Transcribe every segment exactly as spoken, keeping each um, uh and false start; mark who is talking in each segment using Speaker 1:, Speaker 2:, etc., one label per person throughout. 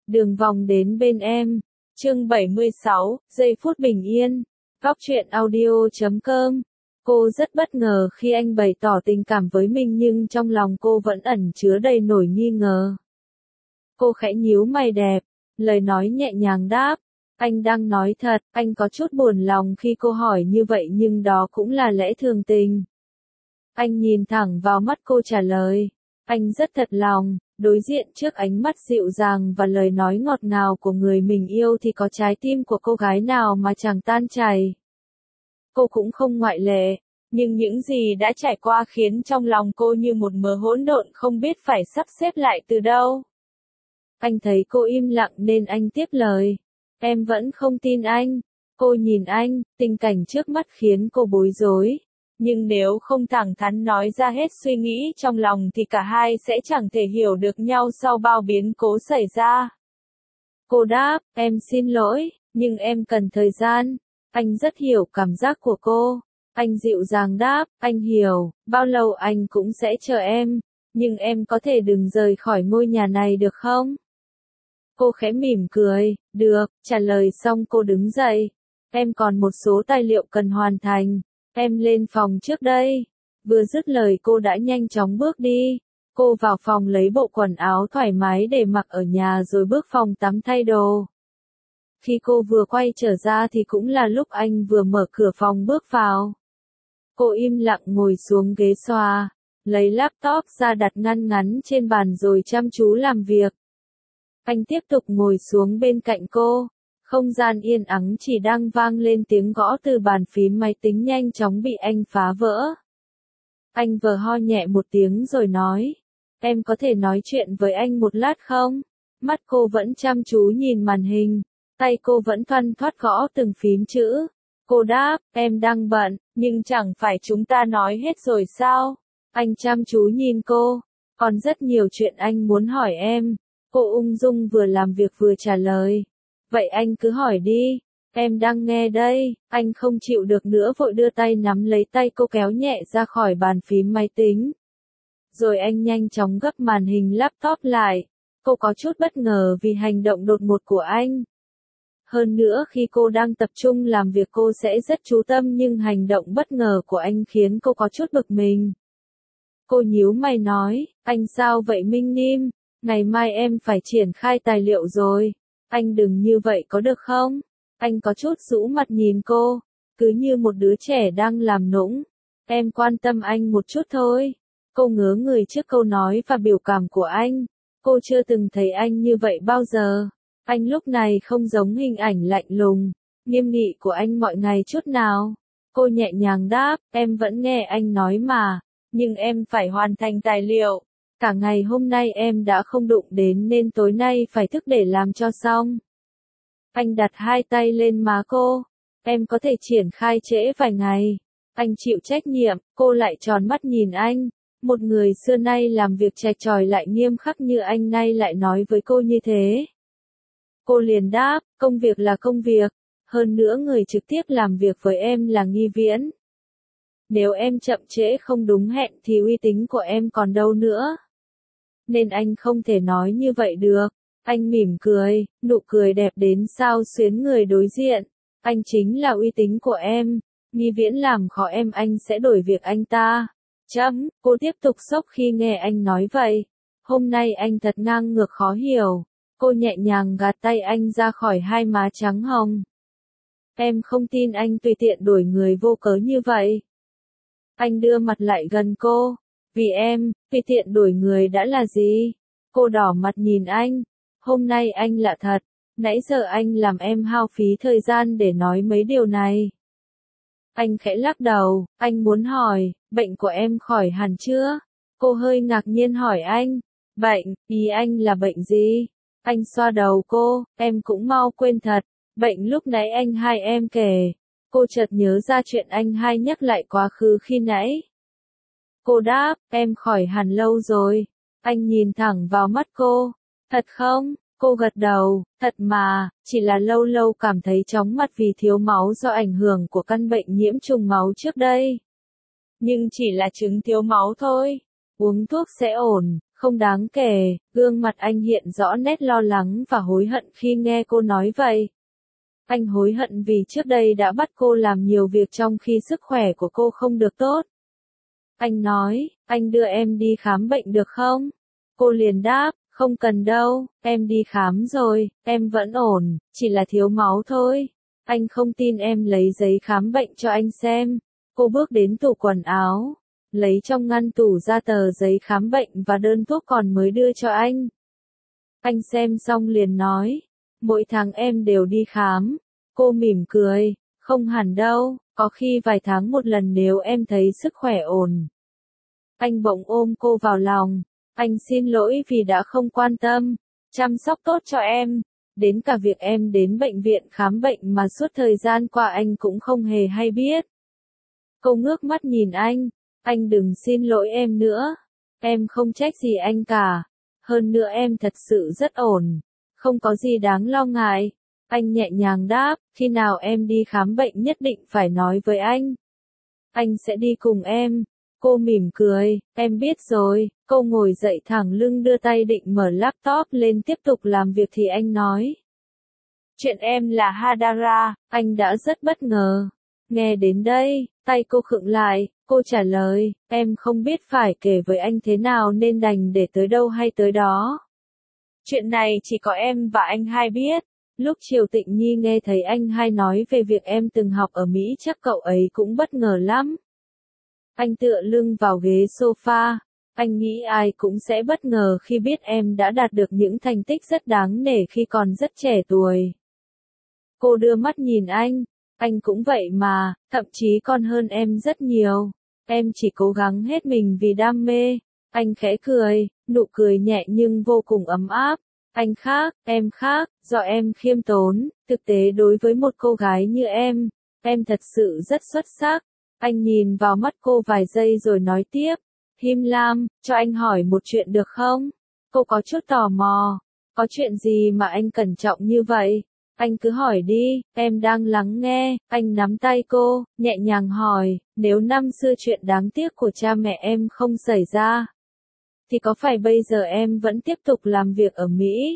Speaker 1: Đường vòng đến bên em. Chương bảy mươi sáu, giây phút bình yên. Góc truyện audio chấm com. Cô rất bất ngờ khi anh bày tỏ tình cảm với mình nhưng trong lòng cô vẫn ẩn chứa đầy nỗi nghi ngờ. Cô khẽ nhíu mày đẹp, lời nói nhẹ nhàng đáp. Anh đang nói thật, anh có chút buồn lòng khi cô hỏi như vậy nhưng đó cũng là lẽ thường tình. Anh nhìn thẳng vào mắt cô trả lời. Anh rất thật lòng, đối diện trước ánh mắt dịu dàng và lời nói ngọt ngào của người mình yêu thì có trái tim của cô gái nào mà chẳng tan chảy. Cô cũng không ngoại lệ, nhưng những gì đã trải qua khiến trong lòng cô như một mớ hỗn độn không biết phải sắp xếp lại từ đâu. Anh thấy cô im lặng nên anh tiếp lời. Em vẫn không tin anh. Cô nhìn anh, tình cảnh trước mắt khiến cô bối rối. Nhưng nếu không thẳng thắn nói ra hết suy nghĩ trong lòng thì cả hai sẽ chẳng thể hiểu được nhau sau bao biến cố xảy ra. Cô đáp, em xin lỗi, nhưng em cần thời gian. Anh rất hiểu cảm giác của cô. Anh dịu dàng đáp, anh hiểu, bao lâu anh cũng sẽ chờ em. Nhưng em có thể đừng rời khỏi ngôi nhà này được không? Cô khẽ mỉm cười, được, trả lời xong cô đứng dậy. Em còn một số tài liệu cần hoàn thành. Em lên phòng trước đây. Vừa dứt lời cô đã nhanh chóng bước đi. Cô vào phòng lấy bộ quần áo thoải mái để mặc ở nhà rồi bước phòng tắm thay đồ. Khi cô vừa quay trở ra thì cũng là lúc anh vừa mở cửa phòng bước vào. Cô im lặng ngồi xuống ghế sofa, lấy laptop ra đặt ngăn ngắn trên bàn rồi chăm chú làm việc. Anh tiếp tục ngồi xuống bên cạnh cô. Không gian yên ắng chỉ đang vang lên tiếng gõ từ bàn phím máy tính nhanh chóng bị anh phá vỡ. Anh vờ ho nhẹ một tiếng rồi nói. Em có thể nói chuyện với anh một lát không? Mắt cô vẫn chăm chú nhìn màn hình. Tay cô vẫn thoăn thoắt gõ từng phím chữ. Cô đáp, em đang bận, nhưng chẳng phải chúng ta nói hết rồi sao? Anh chăm chú nhìn cô. Còn rất nhiều chuyện anh muốn hỏi em. Cô ung dung vừa làm việc vừa trả lời. Vậy anh cứ hỏi đi, em đang nghe đây. Anh không chịu được nữa vội đưa tay nắm lấy tay cô kéo nhẹ ra khỏi bàn phím máy tính. Rồi anh nhanh chóng gấp màn hình laptop lại. Cô có chút bất ngờ vì hành động đột ngột của anh. Hơn nữa khi cô đang tập trung làm việc cô sẽ rất chú tâm nhưng hành động bất ngờ của anh khiến cô có chút bực mình. Cô nhíu mày nói, anh sao vậy Minh Nim? Ngày mai em phải triển khai tài liệu rồi. Anh đừng như vậy có được không? Anh có chút rũ mặt nhìn cô, cứ như một đứa trẻ đang làm nũng. Em quan tâm anh một chút thôi. Cô ngớ người trước câu nói và biểu cảm của anh. Cô chưa từng thấy anh như vậy bao giờ. Anh lúc này không giống hình ảnh lạnh lùng, nghiêm nghị của anh mọi ngày chút nào. Cô nhẹ nhàng đáp, em vẫn nghe anh nói mà, nhưng em phải hoàn thành tài liệu. Cả ngày hôm nay em đã không đụng đến nên tối nay phải thức để làm cho xong. Anh đặt hai tay lên má cô. Em có thể triển khai trễ vài ngày. Anh chịu trách nhiệm. Cô lại tròn mắt nhìn anh. Một người xưa nay làm việc chạch chòi lại nghiêm khắc như anh nay lại nói với cô như thế. Cô liền đáp, công việc là công việc. Hơn nữa người trực tiếp làm việc với em là Nghi Viễn. Nếu em chậm trễ không đúng hẹn thì uy tín của em còn đâu nữa. Nên anh không thể nói như vậy được. Anh mỉm cười, nụ cười đẹp đến sao xuyến người đối diện. Anh chính là uy tín của em. Nghi Viễn làm khó em anh sẽ đổi việc anh ta. Chấm, cô tiếp tục sốc khi nghe anh nói vậy. Hôm nay anh thật ngang ngược khó hiểu. Cô nhẹ nhàng gạt tay anh ra khỏi hai má trắng hồng. Em không tin anh tùy tiện đuổi người vô cớ như vậy. Anh đưa mặt lại gần cô. Vì em, tùy tiện đuổi người đã là gì? Cô đỏ mặt nhìn anh. Hôm nay anh lạ thật. Nãy giờ anh làm em hao phí thời gian để nói mấy điều này. Anh khẽ lắc đầu. Anh muốn hỏi, bệnh của em khỏi hẳn chưa? Cô hơi ngạc nhiên hỏi anh. Bệnh, ý anh là bệnh gì? Anh xoa đầu cô, em cũng mau quên thật. Bệnh lúc nãy anh hai em kể. Cô chợt nhớ ra chuyện anh hai nhắc lại quá khứ khi nãy. Cô đáp, em khỏi hẳn lâu rồi. Anh nhìn thẳng vào mắt cô. Thật không? Cô gật đầu, thật mà, chỉ là lâu lâu cảm thấy chóng mặt vì thiếu máu do ảnh hưởng của căn bệnh nhiễm trùng máu trước đây. Nhưng chỉ là chứng thiếu máu thôi. Uống thuốc sẽ ổn, Không đáng kể, gương mặt anh hiện rõ nét lo lắng và hối hận khi nghe cô nói vậy. Anh hối hận vì trước đây đã bắt cô làm nhiều việc trong khi sức khỏe của cô không được tốt. Anh nói, anh đưa em đi khám bệnh được không? Cô liền đáp, không cần đâu, em đi khám rồi, em vẫn ổn, chỉ là thiếu máu thôi. Anh không tin em lấy giấy khám bệnh cho anh xem. Cô bước đến tủ quần áo, lấy trong ngăn tủ ra tờ giấy khám bệnh và đơn thuốc còn mới đưa cho anh. Anh xem xong liền nói, mỗi tháng em đều đi khám. Cô mỉm cười, không hẳn đâu, có khi vài tháng một lần nếu em thấy sức khỏe ổn. Anh bỗng ôm cô vào lòng, anh xin lỗi vì đã không quan tâm, chăm sóc tốt cho em, đến cả việc em đến bệnh viện khám bệnh mà suốt thời gian qua anh cũng không hề hay biết. Cô ngước mắt nhìn anh, anh đừng xin lỗi em nữa, em không trách gì anh cả, hơn nữa em thật sự rất ổn, không có gì đáng lo ngại. Anh nhẹ nhàng đáp, khi nào em đi khám bệnh nhất định phải nói với anh. Anh sẽ đi cùng em. Cô mỉm cười, em biết rồi. Cô ngồi dậy thẳng lưng đưa tay định mở laptop lên tiếp tục làm việc thì anh nói. Chuyện em là Hadara, anh đã rất bất ngờ. Nghe đến đây, tay cô khựng lại, cô trả lời, em không biết phải kể với anh thế nào nên đành để tới đâu hay tới đó. Chuyện này chỉ có em và anh hai biết. Lúc chiều Tịnh Nhi nghe thấy anh hai nói về việc em từng học ở Mỹ chắc cậu ấy cũng bất ngờ lắm. Anh tựa lưng vào ghế sofa, anh nghĩ ai cũng sẽ bất ngờ khi biết em đã đạt được những thành tích rất đáng nể khi còn rất trẻ tuổi. Cô đưa mắt nhìn anh, anh cũng vậy mà, thậm chí còn hơn em rất nhiều. Em chỉ cố gắng hết mình vì đam mê. Anh khẽ cười, nụ cười nhẹ nhưng vô cùng ấm áp. Anh khác, em khác, do em khiêm tốn, thực tế đối với một cô gái như em, em thật sự rất xuất sắc. Anh nhìn vào mắt cô vài giây rồi nói tiếp, Him Lam, cho anh hỏi một chuyện được không? Cô có chút tò mò, có chuyện gì mà anh cẩn trọng như vậy? Anh cứ hỏi đi, em đang lắng nghe. Anh nắm tay cô, nhẹ nhàng hỏi, nếu năm xưa chuyện đáng tiếc của cha mẹ em không xảy ra, thì có phải bây giờ em vẫn tiếp tục làm việc ở Mỹ?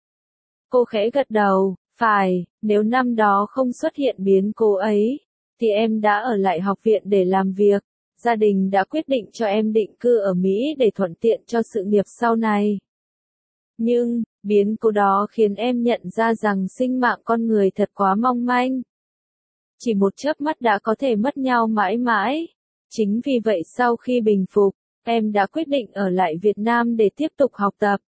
Speaker 1: Cô khẽ gật đầu, phải, nếu năm đó không xuất hiện biến cố ấy, thì em đã ở lại học viện để làm việc. Gia đình đã quyết định cho em định cư ở Mỹ để thuận tiện cho sự nghiệp sau này. Nhưng, biến cố đó khiến em nhận ra rằng sinh mạng con người thật quá mong manh. Chỉ một chớp mắt đã có thể mất nhau mãi mãi. Chính vì vậy sau khi bình phục, em đã quyết định ở lại Việt Nam để tiếp tục học tập.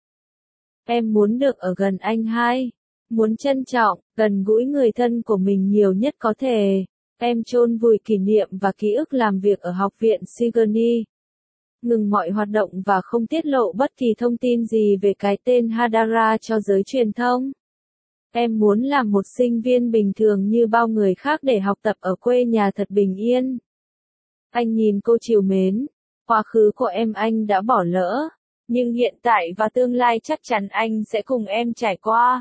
Speaker 1: Em muốn được ở gần anh hai, muốn trân trọng, gần gũi người thân của mình nhiều nhất có thể. Em chôn vùi kỷ niệm và ký ức làm việc ở học viện Sigourney. Ngừng mọi hoạt động và không tiết lộ bất kỳ thông tin gì về cái tên Hadara cho giới truyền thông. Em muốn làm một sinh viên bình thường như bao người khác để học tập ở quê nhà thật bình yên. Anh nhìn cô trìu mến. Quá khứ của em anh đã bỏ lỡ, nhưng hiện tại và tương lai chắc chắn anh sẽ cùng em trải qua.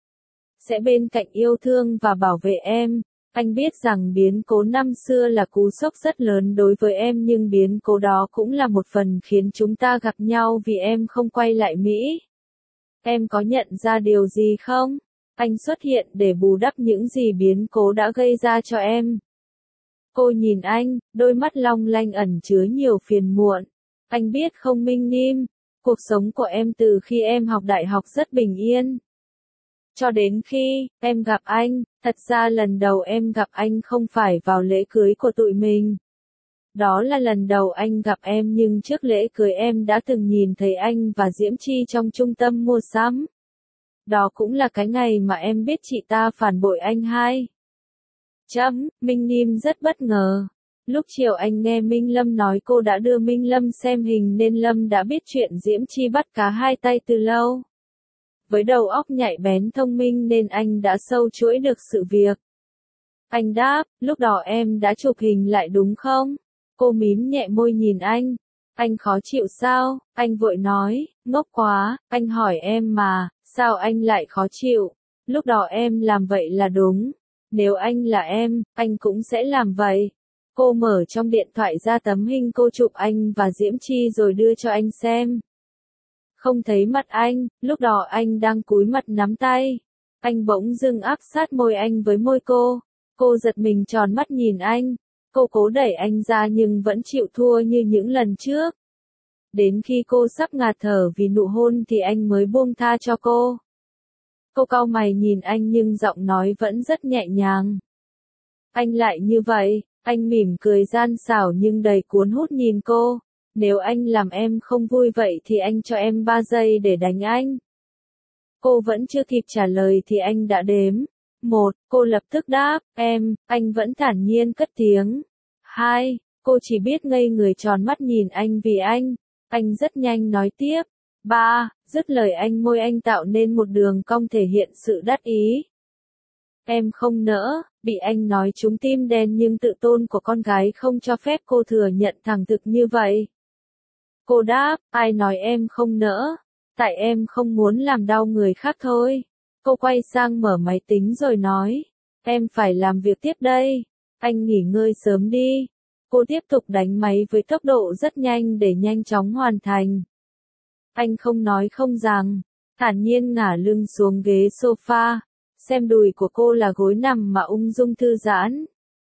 Speaker 1: Sẽ bên cạnh yêu thương và bảo vệ em. Anh biết rằng biến cố năm xưa là cú sốc rất lớn đối với em nhưng biến cố đó cũng là một phần khiến chúng ta gặp nhau vì em không quay lại Mỹ. Em có nhận ra điều gì không? Anh xuất hiện để bù đắp những gì biến cố đã gây ra cho em. Cô nhìn anh, đôi mắt long lanh ẩn chứa nhiều phiền muộn. Anh biết không Minh Nim, cuộc sống của em từ khi em học đại học rất bình yên. Cho đến khi em gặp anh, thật ra lần đầu em gặp anh không phải vào lễ cưới của tụi mình. Đó là lần đầu anh gặp em nhưng trước lễ cưới em đã từng nhìn thấy anh và Diễm Chi trong trung tâm mua sắm. Đó cũng là cái ngày mà em biết chị ta phản bội anh hai. Chấm, Minh Nim rất bất ngờ. Lúc chiều anh nghe Minh Lâm nói cô đã đưa Minh Lâm xem hình nên Lâm đã biết chuyện Diễm Chi bắt cá hai tay từ lâu. Với đầu óc nhạy bén thông minh nên anh đã sâu chuỗi được sự việc. Anh đáp, lúc đó em đã chụp hình lại đúng không? Cô mím nhẹ môi nhìn anh. Anh khó chịu sao? Anh vội nói, ngốc quá, anh hỏi em mà, sao anh lại khó chịu? Lúc đó em làm vậy là đúng. Nếu anh là em, anh cũng sẽ làm vậy. Cô mở trong điện thoại ra tấm hình cô chụp anh và Diễm Chi rồi đưa cho anh xem. không thấy mặt anh, lúc đó anh đang cúi mặt nắm tay. Anh bỗng dưng áp sát môi anh với môi cô. Cô giật mình tròn mắt nhìn anh. Cô cố đẩy anh ra nhưng vẫn chịu thua như những lần trước. Đến khi cô sắp ngạt thở vì nụ hôn thì anh mới buông tha cho cô. Cô cau mày nhìn anh nhưng giọng nói vẫn rất nhẹ nhàng. Anh lại như vậy, anh mỉm cười gian xảo nhưng đầy cuốn hút nhìn cô. Nếu anh làm em không vui vậy thì anh cho em ba giây để đánh anh. Cô vẫn chưa kịp trả lời thì anh đã đếm. Một, cô lập tức đáp, em, anh vẫn thản nhiên cất tiếng. Hai, cô chỉ biết ngây người tròn mắt nhìn anh vì anh. Anh rất nhanh nói tiếp. Ba, dứt lời anh môi anh tạo nên một đường cong thể hiện sự đắc ý. Em không nỡ, bị anh nói trúng tim đen nhưng tự tôn của con gái không cho phép cô thừa nhận thẳng thực như vậy. Cô đáp, ai nói em không nỡ, tại em không muốn làm đau người khác thôi. Cô quay sang mở máy tính rồi nói, em phải làm việc tiếp đây, anh nghỉ ngơi sớm đi. Cô tiếp tục đánh máy với tốc độ rất nhanh để nhanh chóng hoàn thành. Anh không nói không rằng, thản nhiên ngả lưng xuống ghế sofa, xem đùi của cô là gối nằm mà ung dung thư giãn.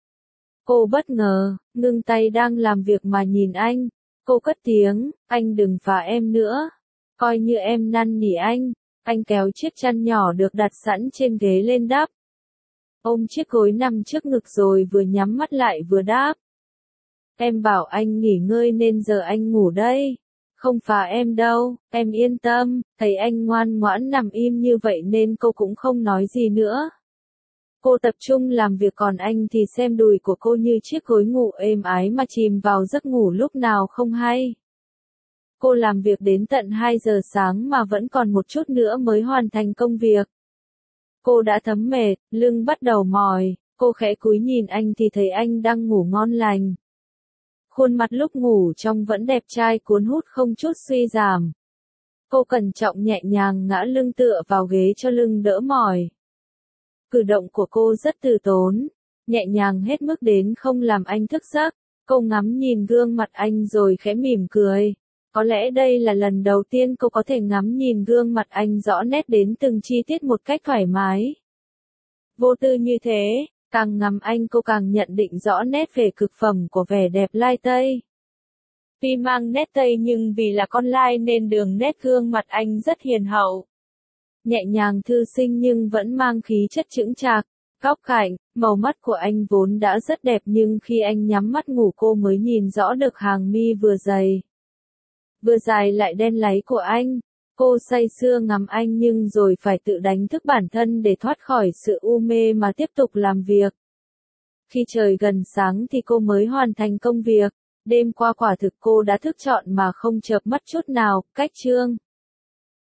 Speaker 1: Cô bất ngờ, ngưng tay đang làm việc mà nhìn anh. Cô cất tiếng, anh đừng phá em nữa. Coi như em năn nỉ anh. Anh kéo chiếc chăn nhỏ được đặt sẵn trên ghế lên đắp. Ôm chiếc gối nằm trước ngực rồi vừa nhắm mắt lại vừa đáp. Em bảo anh nghỉ ngơi nên giờ anh ngủ đây. Không phá em đâu, em yên tâm. Thấy anh ngoan ngoãn nằm im như vậy nên cô cũng không nói gì nữa. Cô tập trung làm việc còn anh thì xem đùi của cô như chiếc gối ngủ êm ái mà chìm vào giấc ngủ lúc nào không hay. Cô làm việc đến tận hai giờ sáng mà vẫn còn một chút nữa mới hoàn thành công việc. Cô đã thấm mệt, lưng bắt đầu mỏi, cô khẽ cúi nhìn anh thì thấy anh đang ngủ ngon lành. Khuôn mặt lúc ngủ trông vẫn đẹp trai cuốn hút không chút suy giảm. Cô cẩn trọng nhẹ nhàng ngã lưng tựa vào ghế cho lưng đỡ mỏi. Cử động của cô rất từ tốn, nhẹ nhàng hết mức đến không làm anh thức giấc. Cô ngắm nhìn gương mặt anh rồi khẽ mỉm cười. Có lẽ đây là lần đầu tiên cô có thể ngắm nhìn gương mặt anh rõ nét đến từng chi tiết một cách thoải mái. Vô tư như thế, càng ngắm anh cô càng nhận định rõ nét về cực phẩm của vẻ đẹp lai Tây. Tuy mang nét Tây nhưng vì là con lai nên đường nét gương mặt anh rất hiền hậu. Nhẹ nhàng thư sinh nhưng vẫn mang khí chất chững chạc, góc cạnh, màu mắt của anh vốn đã rất đẹp nhưng khi anh nhắm mắt ngủ cô mới nhìn rõ được hàng mi vừa dày, vừa dài lại đen láy của anh. Cô say sưa ngắm anh nhưng rồi phải tự đánh thức bản thân để thoát khỏi sự u mê mà tiếp tục làm việc. Khi trời gần sáng thì cô mới hoàn thành công việc. Đêm qua quả thực cô đã thức trọn mà không chợp mắt chút nào. Cách chương